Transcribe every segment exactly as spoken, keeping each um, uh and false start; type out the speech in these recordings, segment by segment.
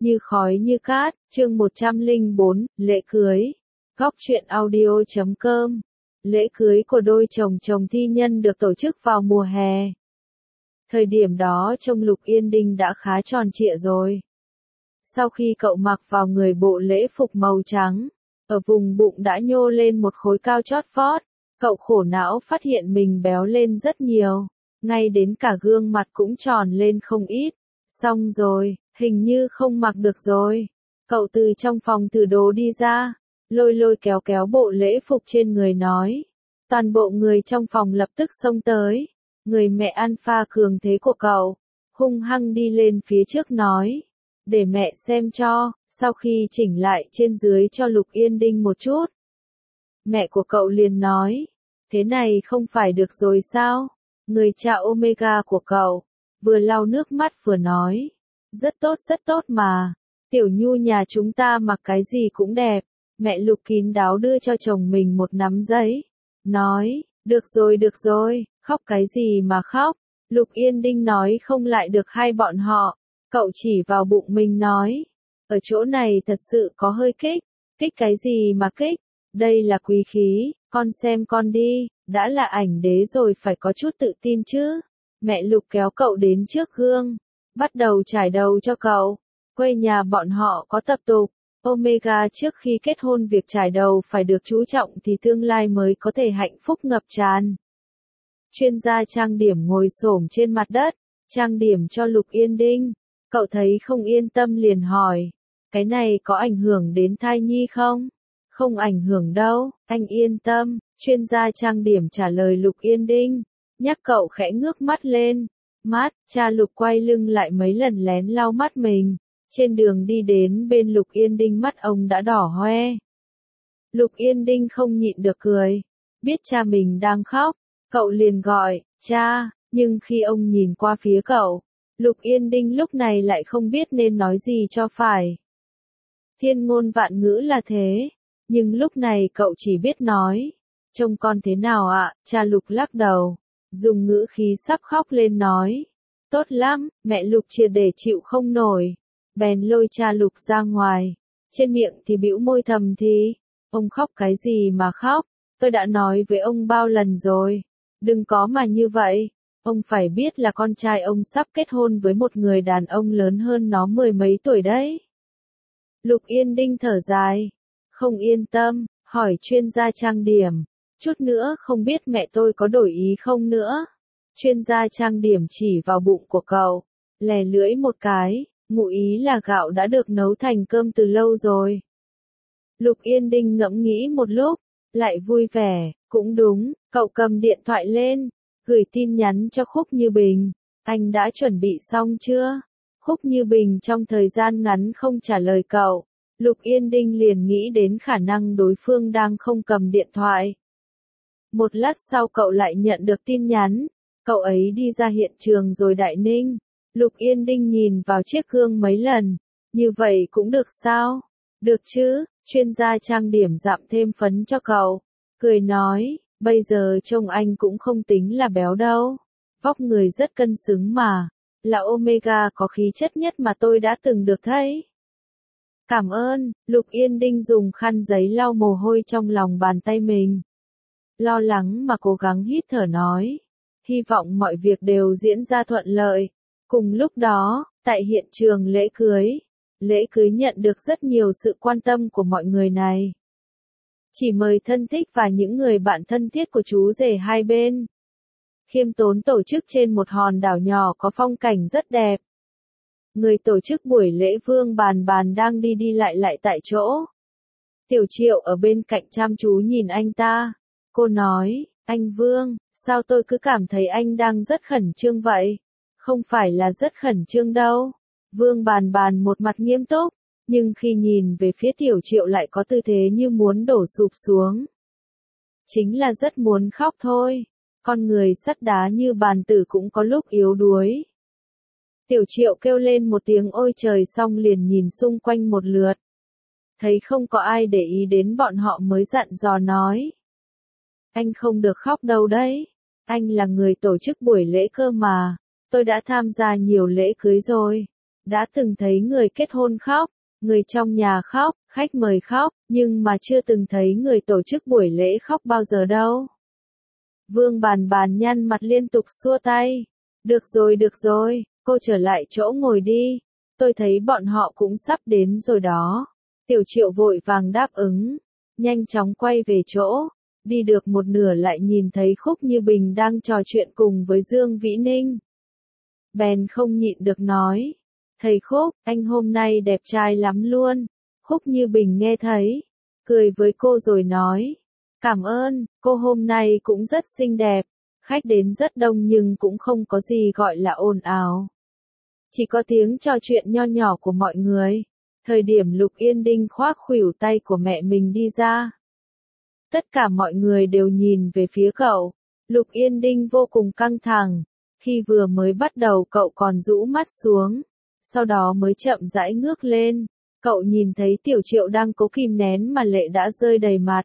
Như khói như cát, chương một trăm lẻ bốn, lễ cưới. Góc truyện audio chấm com. Lễ cưới của đôi chồng chồng thi nhân được tổ chức vào mùa hè. Thời điểm đó trông Lục Yên Đinh đã khá tròn trịa rồi. Sau khi cậu mặc vào người bộ lễ phục màu trắng, ở vùng bụng đã nhô lên một khối cao chót vót, cậu khổ não phát hiện mình béo lên rất nhiều, ngay đến cả gương mặt cũng tròn lên không ít. Xong rồi, hình như không mặc được rồi. Cậu từ trong phòng thử đồ đi ra, lôi lôi kéo kéo bộ lễ phục trên người nói. Toàn bộ người trong phòng lập tức xông tới. Người mẹ alpha cường thế của cậu, hung hăng đi lên phía trước nói. Để mẹ xem cho, sau khi chỉnh lại trên dưới cho Lục Yên Đinh một chút. Mẹ của cậu liền nói. Thế này không phải được rồi sao? Người cha Omega của cậu, vừa lau nước mắt vừa nói. Rất tốt rất tốt mà. Tiểu Nhu nhà chúng ta mặc cái gì cũng đẹp. Mẹ Lục kín đáo đưa cho chồng mình một nắm giấy. Nói, được rồi được rồi, khóc cái gì mà khóc. Lục Yên Đinh nói không lại được hai bọn họ. Cậu chỉ vào bụng mình nói. Ở chỗ này thật sự có hơi kích. Kích cái gì mà kích? Đây là quý khí, con xem con đi. Đã là ảnh đế rồi phải có chút tự tin chứ. Mẹ Lục kéo cậu đến trước gương. Bắt đầu trải đầu cho cậu. Quê nhà bọn họ có tập tục. Omega trước khi kết hôn việc trải đầu phải được chú trọng thì tương lai mới có thể hạnh phúc ngập tràn. Chuyên gia trang điểm ngồi xổm trên mặt đất, trang điểm cho Lục Yên Đinh. Cậu thấy không yên tâm liền hỏi. Cái này có ảnh hưởng đến thai nhi không? Không ảnh hưởng đâu, anh yên tâm. Chuyên gia trang điểm trả lời Lục Yên Đinh. Nhắc cậu khẽ ngước mắt lên. Mắt, cha Lục quay lưng lại mấy lần lén lau mắt mình. Trên đường đi đến bên Lục Yên Đinh mắt ông đã đỏ hoe. Lục Yên Đinh không nhịn được cười. Biết cha mình đang khóc, cậu liền gọi, cha, nhưng khi ông nhìn qua phía cậu, Lục Yên Đinh lúc này lại không biết nên nói gì cho phải. Thiên ngôn vạn ngữ là thế, nhưng lúc này cậu chỉ biết nói. Trông con thế nào ạ? Cha Lục lắc đầu, dùng ngữ khí sắp khóc lên nói. Tốt lắm, mẹ Lục triệt để chịu không nổi. Bèn lôi cha Lục ra ngoài. Trên miệng thì bĩu môi thầm thì. Ông khóc cái gì mà khóc? Tôi đã nói với ông bao lần rồi. Đừng có mà như vậy. Ông phải biết là con trai ông sắp kết hôn với một người đàn ông lớn hơn nó mười mấy tuổi đấy. Lục Yên Đinh thở dài. Không yên tâm, hỏi chuyên gia trang điểm. Chút nữa không biết mẹ tôi có đổi ý không nữa. Chuyên gia trang điểm chỉ vào bụng của cậu. Lè lưỡi một cái, ngụ ý là gạo đã được nấu thành cơm từ lâu rồi. Lục Yên Đinh ngẫm nghĩ một lúc, lại vui vẻ, cũng đúng, cậu cầm điện thoại lên, gửi tin nhắn cho Khúc Như Bình. Anh đã chuẩn bị xong chưa? Khúc Như Bình trong thời gian ngắn không trả lời cậu. Lục Yên Đinh liền nghĩ đến khả năng đối phương đang không cầm điện thoại. Một lát sau cậu lại nhận được tin nhắn. Cậu ấy đi ra hiện trường rồi Đại Ninh. Lục Yên Đinh nhìn vào chiếc gương mấy lần. Như vậy cũng được sao? Được chứ, chuyên gia trang điểm dặm thêm phấn cho cậu. Cười nói, bây giờ trông anh cũng không tính là béo đâu. Vóc người rất cân xứng mà. Là Omega có khí chất nhất mà tôi đã từng được thấy. Cảm ơn, Lục Yên Đinh dùng khăn giấy lau mồ hôi trong lòng bàn tay mình. Lo lắng mà cố gắng hít thở nói. Hy vọng mọi việc đều diễn ra thuận lợi. Cùng lúc đó, tại hiện trường lễ cưới, lễ cưới nhận được rất nhiều sự quan tâm của mọi người này. Chỉ mời thân thích và những người bạn thân thiết của chú rể hai bên. Khiêm tốn tổ chức trên một hòn đảo nhỏ có phong cảnh rất đẹp. Người tổ chức buổi lễ Vương Bàn Bàn đang đi đi lại lại tại chỗ. Tiểu Triệu ở bên cạnh chăm chú nhìn anh ta. Cô nói, anh Vương, sao tôi cứ cảm thấy anh đang rất khẩn trương vậy? Không phải là rất khẩn trương đâu. Vương Bàn Bàn một mặt nghiêm túc, nhưng khi nhìn về phía Tiểu Triệu lại có tư thế như muốn đổ sụp xuống. Chính là rất muốn khóc thôi. Con người sắt đá như bàn tử cũng có lúc yếu đuối. Tiểu Triệu kêu lên một tiếng ôi trời xong liền nhìn xung quanh một lượt. Thấy không có ai để ý đến bọn họ mới dặn dò nói. Anh không được khóc đâu đấy. Anh là người tổ chức buổi lễ cơ mà. Tôi đã tham gia nhiều lễ cưới rồi. Đã từng thấy người kết hôn khóc, người trong nhà khóc, khách mời khóc, nhưng mà chưa từng thấy người tổ chức buổi lễ khóc bao giờ đâu. Vương Bàn Bàn nhăn mặt liên tục xua tay. Được rồi được rồi, cô trở lại chỗ ngồi đi. Tôi thấy bọn họ cũng sắp đến rồi đó. Tiểu Triệu vội vàng đáp ứng. Nhanh chóng quay về chỗ. Đi được một nửa lại nhìn thấy Khúc Như Bình đang trò chuyện cùng với Dương Vĩ Ninh. Bèn không nhịn được nói. Thầy Khúc, anh hôm nay đẹp trai lắm luôn. Khúc Như Bình nghe thấy. Cười với cô rồi nói. Cảm ơn, cô hôm nay cũng rất xinh đẹp. Khách đến rất đông nhưng cũng không có gì gọi là ồn ào. Chỉ có tiếng trò chuyện nho nhỏ của mọi người. Thời điểm Lục Yên Đinh khoác khuỷu tay của mẹ mình đi ra. Tất cả mọi người đều nhìn về phía cậu. Lục Yên Đinh vô cùng căng thẳng. Khi vừa mới bắt đầu cậu còn rũ mắt xuống. Sau đó mới chậm rãi ngước lên. Cậu nhìn thấy Tiểu Triệu đang cố kìm nén mà lệ đã rơi đầy mặt.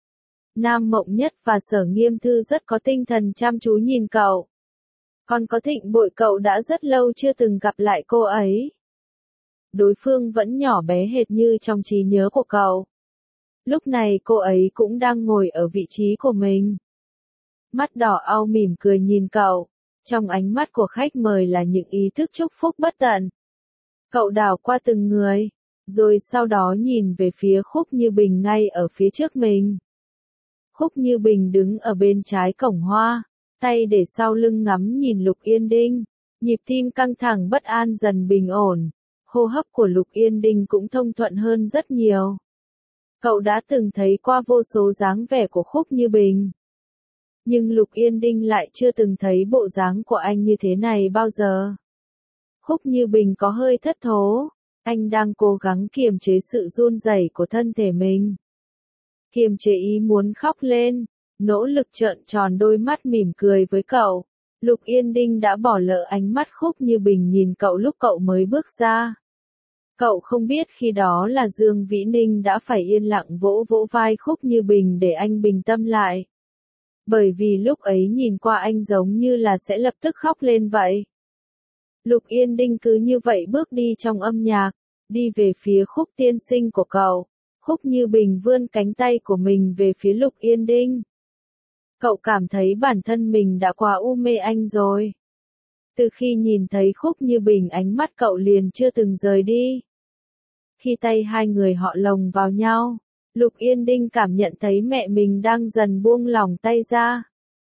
Nam Mộng Nhất và Sở Nghiêm Thư rất có tinh thần chăm chú nhìn cậu. Còn có Thịnh Bội cậu đã rất lâu chưa từng gặp lại cô ấy. Đối phương vẫn nhỏ bé hệt như trong trí nhớ của cậu. Lúc này cô ấy cũng đang ngồi ở vị trí của mình. Mắt đỏ au mỉm cười nhìn cậu. Trong ánh mắt của khách mời là những ý thức chúc phúc bất tận. Cậu đảo qua từng người, rồi sau đó nhìn về phía Khúc Như Bình ngay ở phía trước mình. Khúc Như Bình đứng ở bên trái cổng hoa, tay để sau lưng ngắm nhìn Lục Yên Đinh. Nhịp tim căng thẳng bất an dần bình ổn. Hô hấp của Lục Yên Đinh cũng thông thuận hơn rất nhiều. Cậu đã từng thấy qua vô số dáng vẻ của Khúc Như Bình. Nhưng Lục Yên Đinh lại chưa từng thấy bộ dáng của anh như thế này bao giờ. Khúc Như Bình có hơi thất thố. Anh đang cố gắng kiềm chế sự run rẩy của thân thể mình. Kiềm chế ý muốn khóc lên. Nỗ lực trợn tròn đôi mắt mỉm cười với cậu. Lục Yên Đinh đã bỏ lỡ ánh mắt Khúc Như Bình nhìn cậu lúc cậu mới bước ra. Cậu không biết khi đó là Dương Vĩ Ninh đã phải yên lặng vỗ vỗ vai Khúc Như Bình để anh bình tâm lại. Bởi vì lúc ấy nhìn qua anh giống như là sẽ lập tức khóc lên vậy. Lục Yên Đinh cứ như vậy bước đi trong âm nhạc, đi về phía Khúc tiên sinh của cậu. Khúc Như Bình vươn cánh tay của mình về phía Lục Yên Đinh. Cậu cảm thấy bản thân mình đã quá u mê anh rồi. Từ khi nhìn thấy Khúc Như Bình ánh mắt cậu liền chưa từng rời đi. Khi tay hai người họ lồng vào nhau, Lục Yên Đinh cảm nhận thấy mẹ mình đang dần buông lỏng tay ra.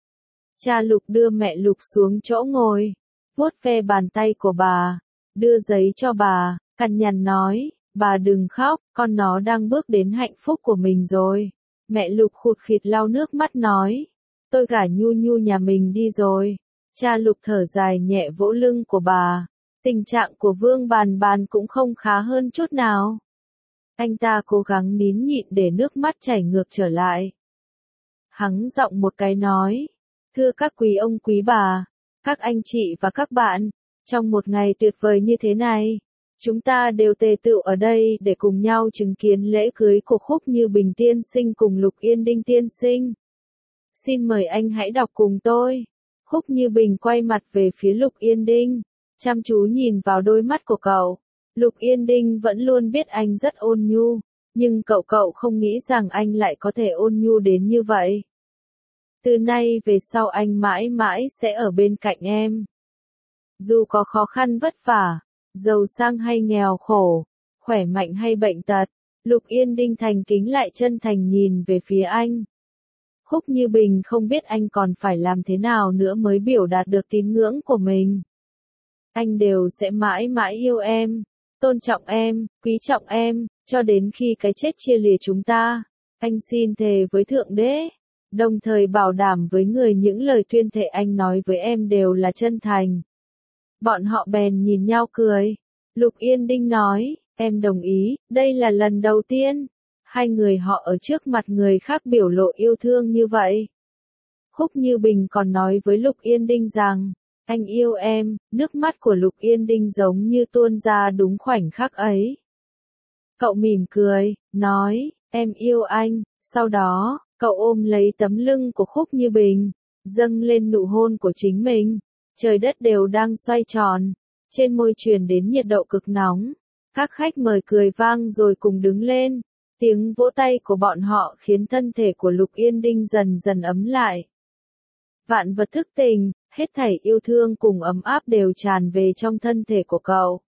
Cha Lục đưa mẹ Lục xuống chỗ ngồi, vuốt ve bàn tay của bà, đưa giấy cho bà, cằn nhằn nói, bà đừng khóc, con nó đang bước đến hạnh phúc của mình rồi. Mẹ Lục khụt khịt lau nước mắt nói, tôi gả Nhu Nhu nhà mình đi rồi. Cha Lục thở dài nhẹ vỗ lưng của bà. Tình trạng của Vương Bàn Bàn cũng không khá hơn chút nào. Anh ta cố gắng nín nhịn để nước mắt chảy ngược trở lại. Hắng giọng một cái nói, thưa các quý ông quý bà, các anh chị và các bạn, trong một ngày tuyệt vời như thế này, chúng ta đều tề tựu ở đây để cùng nhau chứng kiến lễ cưới của Khúc Như Bình tiên sinh cùng Lục Yên Đinh tiên sinh. Xin mời anh hãy đọc cùng tôi. Khúc Như Bình quay mặt về phía Lục Yên Đinh, chăm chú nhìn vào đôi mắt của cậu. Lục Yên Đinh vẫn luôn biết anh rất ôn nhu, nhưng cậu cậu không nghĩ rằng anh lại có thể ôn nhu đến như vậy. Từ nay về sau anh mãi mãi sẽ ở bên cạnh em. Dù có khó khăn vất vả, giàu sang hay nghèo khổ, khỏe mạnh hay bệnh tật, Lục Yên Đinh thành kính lại chân thành nhìn về phía anh. Khúc Như Bình không biết anh còn phải làm thế nào nữa mới biểu đạt được tín ngưỡng của mình. Anh đều sẽ mãi mãi yêu em, tôn trọng em, quý trọng em, cho đến khi cái chết chia lìa chúng ta. Anh xin thề với Thượng Đế, đồng thời bảo đảm với người những lời tuyên thệ anh nói với em đều là chân thành. Bọn họ bèn nhìn nhau cười. Lục Yên Đinh nói, em đồng ý, đây là lần đầu tiên. Hai người họ ở trước mặt người khác biểu lộ yêu thương như vậy. Khúc Như Bình còn nói với Lục Yên Đinh rằng, anh yêu em, nước mắt của Lục Yên Đinh giống như tuôn ra đúng khoảnh khắc ấy. Cậu mỉm cười, nói, em yêu anh, sau đó, cậu ôm lấy tấm lưng của Khúc Như Bình, dâng lên nụ hôn của chính mình. Trời đất đều đang xoay tròn, trên môi truyền đến nhiệt độ cực nóng. Các khách mời cười vang rồi cùng đứng lên. Tiếng vỗ tay của bọn họ khiến thân thể của Lục Yên Đinh dần dần ấm lại. Vạn vật thức tình, hết thảy yêu thương cùng ấm áp đều tràn về trong thân thể của cậu.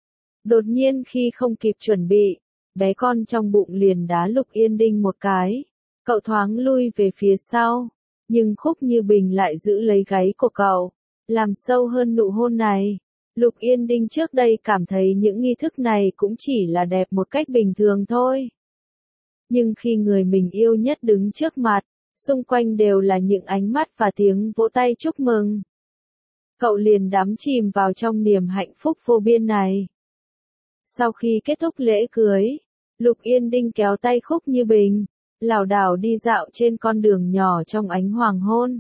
Đột nhiên khi không kịp chuẩn bị, bé con trong bụng liền đá Lục Yên Đinh một cái. Cậu thoáng lui về phía sau, nhưng Khúc Như Bình lại giữ lấy gáy của cậu, làm sâu hơn nụ hôn này. Lục Yên Đinh trước đây cảm thấy những nghi thức này cũng chỉ là đẹp một cách bình thường thôi. Nhưng khi người mình yêu nhất đứng trước mặt, xung quanh đều là những ánh mắt và tiếng vỗ tay chúc mừng. Cậu liền đắm chìm vào trong niềm hạnh phúc vô biên này. Sau khi kết thúc lễ cưới, Lục Yên Đinh kéo tay Khúc Như Bình, lảo đảo đi dạo trên con đường nhỏ trong ánh hoàng hôn.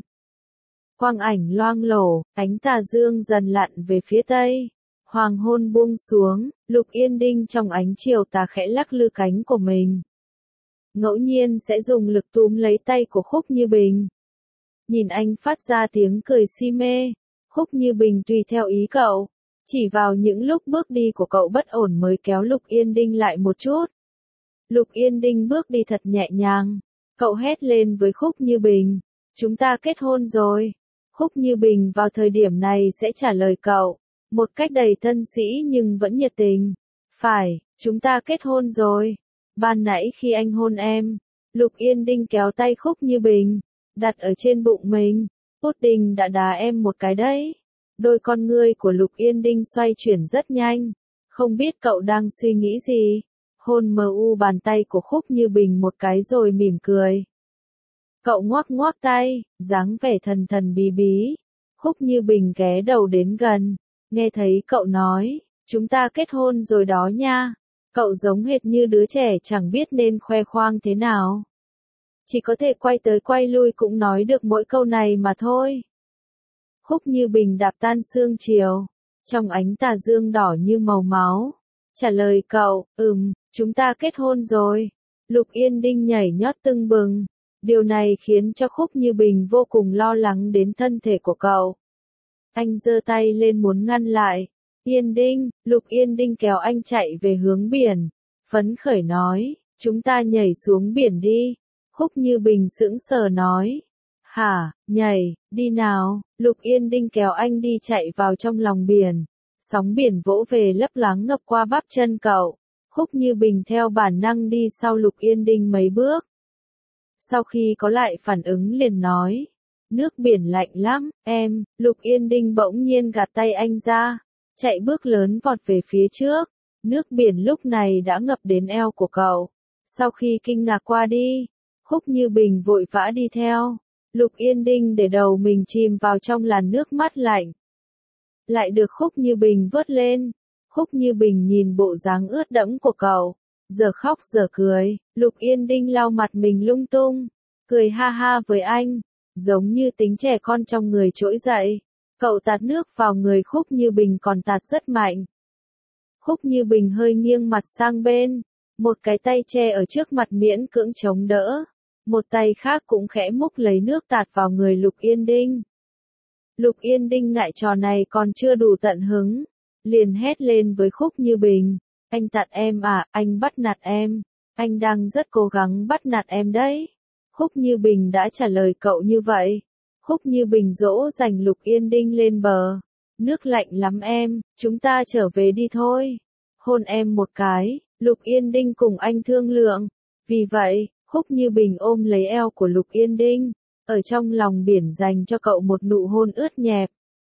Quang ảnh loang lổ, ánh tà dương dần lặn về phía tây. Hoàng hôn buông xuống, Lục Yên Đinh trong ánh chiều tà khẽ lắc lư cánh của mình. Ngẫu nhiên sẽ dùng lực túm lấy tay của Khúc Như Bình. Nhìn anh phát ra tiếng cười si mê, Khúc Như Bình tùy theo ý cậu, chỉ vào những lúc bước đi của cậu bất ổn mới kéo Lục Yên Đinh lại một chút. Lục Yên Đinh bước đi thật nhẹ nhàng, cậu hét lên với Khúc Như Bình, chúng ta kết hôn rồi. Khúc Như Bình vào thời điểm này sẽ trả lời cậu, một cách đầy thân sĩ nhưng vẫn nhiệt tình. Phải, chúng ta kết hôn rồi. Ban nãy khi anh hôn em, Lục Yên Đinh kéo tay Khúc Như Bình, đặt ở trên bụng mình. Pudding đã đá em một cái đấy. Đôi con ngươi của Lục Yên Đinh xoay chuyển rất nhanh. Không biết cậu đang suy nghĩ gì. Hôn mờ u bàn tay của Khúc Như Bình một cái rồi mỉm cười. Cậu ngoắc ngoắc tay, dáng vẻ thần thần bí bí. Khúc Như Bình ghé đầu đến gần, nghe thấy cậu nói, chúng ta kết hôn rồi đó nha. Cậu giống hệt như đứa trẻ chẳng biết nên khoe khoang thế nào. Chỉ có thể quay tới quay lui cũng nói được mỗi câu này mà thôi. Khúc Như Bình đạp tan sương chiều, trong ánh tà dương đỏ như màu máu. Trả lời cậu, ừm, chúng ta kết hôn rồi. Lục Yên Đinh nhảy nhót tưng bừng. Điều này khiến cho Khúc Như Bình vô cùng lo lắng đến thân thể của cậu. Anh giơ tay lên muốn ngăn lại. Yên Đinh, Lục Yên Đinh kéo anh chạy về hướng biển. Phấn khởi nói, chúng ta nhảy xuống biển đi. Khúc Như Bình sững sờ nói. Hả, nhảy, đi nào. Lục Yên Đinh kéo anh đi chạy vào trong lòng biển. Sóng biển vỗ về lấp lắng ngập qua bắp chân cậu. Khúc Như Bình theo bản năng đi sau Lục Yên Đinh mấy bước. Sau khi có lại phản ứng liền nói. Nước biển lạnh lắm, em. Lục Yên Đinh bỗng nhiên gạt tay anh ra. Chạy bước lớn vọt về phía trước. Nước biển lúc này đã ngập đến eo của cậu. Sau khi kinh ngạc qua đi, Khúc Như Bình vội vã đi theo. Lục Yên Đinh để đầu mình chìm vào trong làn nước mát lạnh. Lại được Khúc Như Bình vớt lên. Khúc Như Bình nhìn bộ dáng ướt đẫm của cậu. Giờ khóc giờ cười. Lục Yên Đinh lau mặt mình lung tung. Cười ha ha với anh. Giống như tính trẻ con trong người trỗi dậy. Cậu tạt nước vào người Khúc Như Bình còn tạt rất mạnh. Khúc Như Bình hơi nghiêng mặt sang bên. Một cái tay che ở trước mặt miễn cưỡng chống đỡ. Một tay khác cũng khẽ múc lấy nước tạt vào người Lục Yên Đinh. Lục Yên Đinh ngại trò này còn chưa đủ tận hứng. Liền hét lên với Khúc Như Bình. Anh tạt em à, anh bắt nạt em. Anh đang rất cố gắng bắt nạt em đấy. Khúc Như Bình đã trả lời cậu như vậy. Khúc Như Bình dỗ dành Lục Yên Đinh lên bờ. Nước lạnh lắm em, chúng ta trở về đi thôi. Hôn em một cái, Lục Yên Đinh cùng anh thương lượng. Vì vậy, Khúc Như Bình ôm lấy eo của Lục Yên Đinh, ở trong lòng biển dành cho cậu một nụ hôn ướt nhẹp.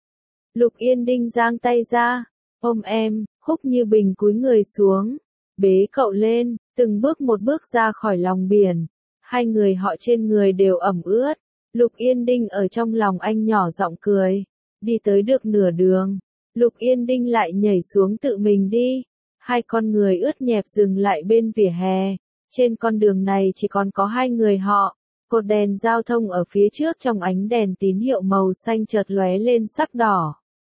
Lục Yên Đinh giang tay ra, ôm em. Khúc Như Bình cúi người xuống, bế cậu lên, từng bước một bước ra khỏi lòng biển. Hai người họ trên người đều ẩm ướt. Lục Yên Đinh ở trong lòng anh nhỏ giọng cười. Đi tới được nửa đường, Lục Yên Đinh lại nhảy xuống tự mình đi. Hai con người ướt nhẹp dừng lại bên vỉa hè. Trên con đường này chỉ còn có hai người họ. Cột đèn giao thông ở phía trước trong ánh đèn tín hiệu màu xanh chợt lóe lên sắc đỏ.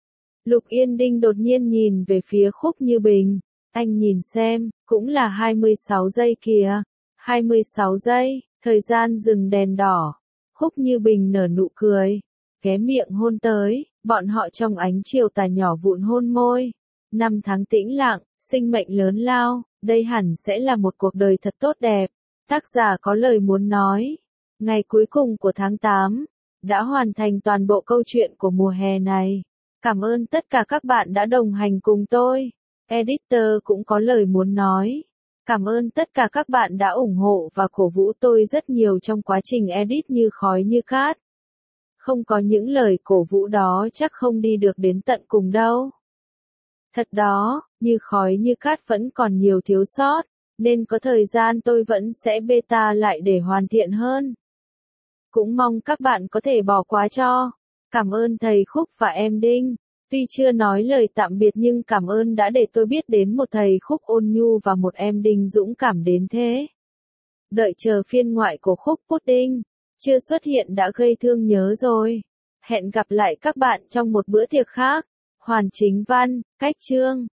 Lục Yên Đinh đột nhiên nhìn về phía Khúc Như Bình. Anh nhìn xem, cũng là hai mươi sáu giây kìa. hai mươi sáu giây, thời gian dừng đèn đỏ. Khúc Như Bình nở nụ cười, ghé miệng hôn tới. Bọn họ trong ánh chiều tà nhỏ vụn hôn môi. Năm tháng tĩnh lặng, sinh mệnh lớn lao, đây hẳn sẽ là một cuộc đời thật tốt đẹp. Tác giả có lời muốn nói. Ngày cuối cùng của tháng tám, đã hoàn thành toàn bộ câu chuyện của mùa hè này. Cảm ơn tất cả các bạn đã đồng hành cùng tôi. Editor cũng có lời muốn nói. Cảm ơn tất cả các bạn đã ủng hộ và cổ vũ tôi rất nhiều trong quá trình edit như khói như cát. Không có những lời cổ vũ đó chắc không đi được đến tận cùng đâu. Thật đó, như khói như cát vẫn còn nhiều thiếu sót, nên có thời gian tôi vẫn sẽ beta lại để hoàn thiện hơn. Cũng mong các bạn có thể bỏ qua cho. Cảm ơn thầy Khúc và em Đinh. Tuy chưa nói lời tạm biệt nhưng cảm ơn đã để tôi biết đến một thầy Khúc ôn nhu và một em Đinh dũng cảm đến thế. Đợi chờ phiên ngoại của Khúc Pudding. Chưa xuất hiện đã gây thương nhớ rồi. Hẹn gặp lại các bạn trong một bữa tiệc khác. Hoàn Chính Văn, Cách Chương.